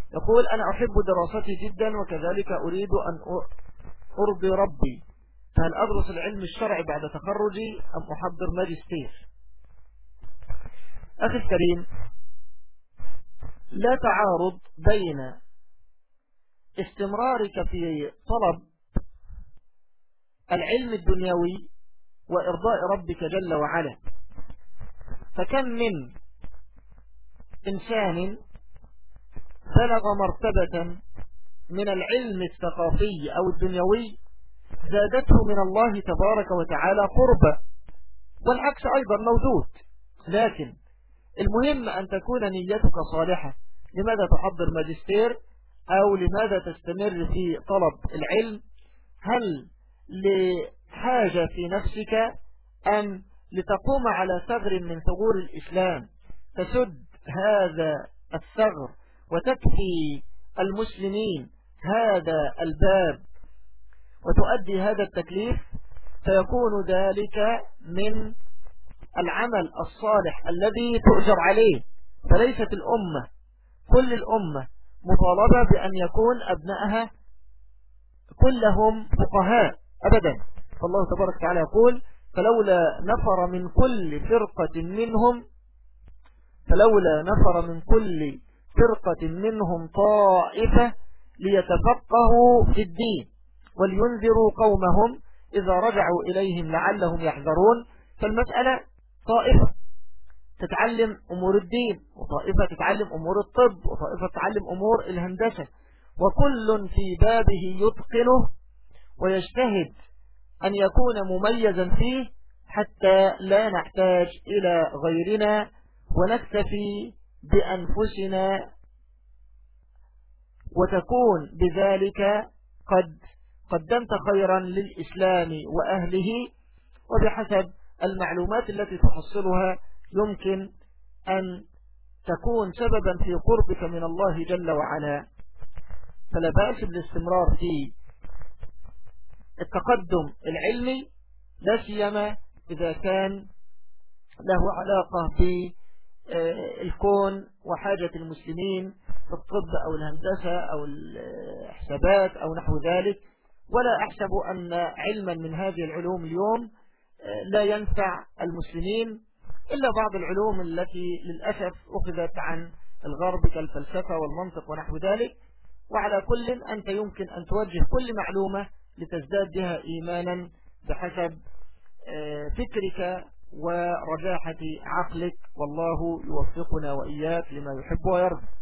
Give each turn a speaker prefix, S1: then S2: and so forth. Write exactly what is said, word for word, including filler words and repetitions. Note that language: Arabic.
S1: يقول أنا أحب دراستي جدا وكذلك أريد أن أرضي ربي، فهل أدرس العلم الشرعي بعد تخرجي أم أحضر ماجستير؟ أخي الكريم، لا تعارض بين استمرارك في طلب العلم الدنيوي وإرضاء ربك جل وعلا. فكم من إنسان بلغ مرتبة من العلم الثقافي أو الدنيوي زادته من الله تبارك وتعالى قربا، والعكس أيضا موجود. لكن المهم أن تكون نيتك صالحة. لماذا تحضر ماجستير أو لماذا تستمر في طلب العلم؟ هل لحاجة في نفسك أم لتقوم على ثغر من ثغور الإسلام تسد هذا الثغر وتكفي المسلمين هذا الباب وتؤدي هذا التكليف؟ فيكون ذلك من العمل الصالح الذي تؤجر عليه. فليست الأمة كل الأمة مطالبة بأن يكون أبنائها كلهم فقهاء أبدا. فالله تبارك وتعالى يقول فلولا نفر من كل فرقة منهم فلولا نفر من كل فرقة منهم طائفة ليتفقهوا في الدين ولينذروا قومهم إذا رجعوا إليهم لعلهم يحذرون. فالمسألة طائفة تتعلم أمور الدين، وطائفة تتعلم أمور الطب، وطائفة تتعلم أمور الهندسة، وكل في بابه يتقنه ويجتهد أن يكون مميزا فيه حتى لا نحتاج إلى غيرنا ونكتفي بأنفسنا، وتكون بذلك قد قدمت خيرا للإسلام وأهله. وبحسب المعلومات التي تحصلها يمكن أن تكون سببا في قربك من الله جل وعلا. فلا بأس بالاستمرار في التقدم العلمي، لا سيما إذا كان له علاقة بالكون وحاجة المسلمين في الطب أو الهندسة أو الحسابات أو نحو ذلك. ولا أحسب أن علما من هذه العلوم اليوم لا ينفع المسلمين إلا بعض العلوم التي للأسف أخذت عن الغرب كالفلسفة والمنطق ونحو ذلك. وعلى كل أنت يمكن أن توجه كل معلومة لتزداد بها إيمانا بحسب فكرك ورجاحة عقلك، والله يوفقنا وإياك لما يحب ويرضى.